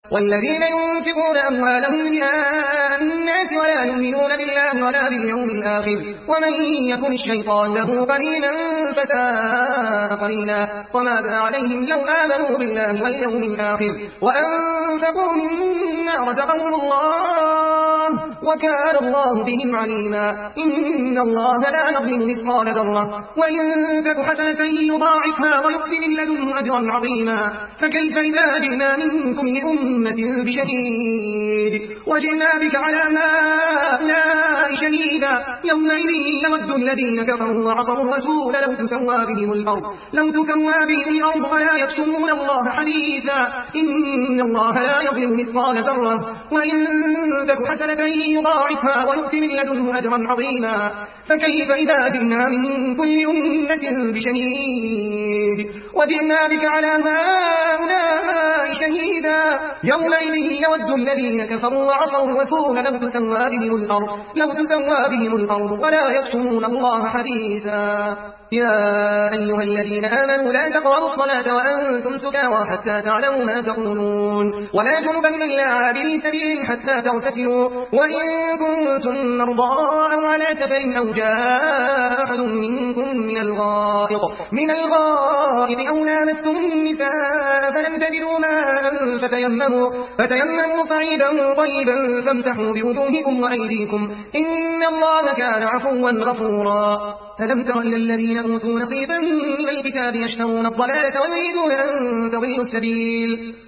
والذين ينفقون أموالهم رئاء الناس ولا يؤمنون بالله ولا باليوم الآخر ومن يكن الشيطان له قرينا فساء قرينا وماذا عليهم لو آمنوا بالله واليوم الآخر وأنفقوا مما رزقهم الله وكان الله بهم عليما إن الله لا يظلم مثقال ذرة وإن تك حسنة يضاعفها ويؤتِ من لدنه أجرا عظيما فكيف إذا جئنا من كل أمة بشهيد وجئنا بك على هؤلاء شهيدا يومئذ يود الذين كفروا وعصوا الرسول لو تسوى بهم الأرض ولا يكتمون الله حديثا إن الله لا يظلم مثقال ذرة وإن تك حسنة يضاعفها ويؤتِ من لدنه أجرا عظيما فكيف إذا جئنا من كل أمة بشهيد وجئنا بك على هؤلاء شهيدا يومئذ يود الذين كفروا وعصوا الرسول لو تسوى بهم الأرض ولا يكتمون الله حديثا يا أيها الذين آمنوا لا تقربوا الصلاة وأنتم سكارى حتى تعلموا ما تقولون ولا جنبا إلا عابري سبيل حتى تغتسلوا وإن كنتم مرضى أو على سفر أو جاء أحد منكم من الغائط أو لامستم النساء فلم تجدوا ماء فتيمموا صعيدا طيبا فامسحوا بوجوهكم وأيديكم إن الله كان عفوا غفورا ألم تر إلى الذين أوتوا نصيبا من الكتاب يشترون الضلالة ويريدون أن تضلوا السبيل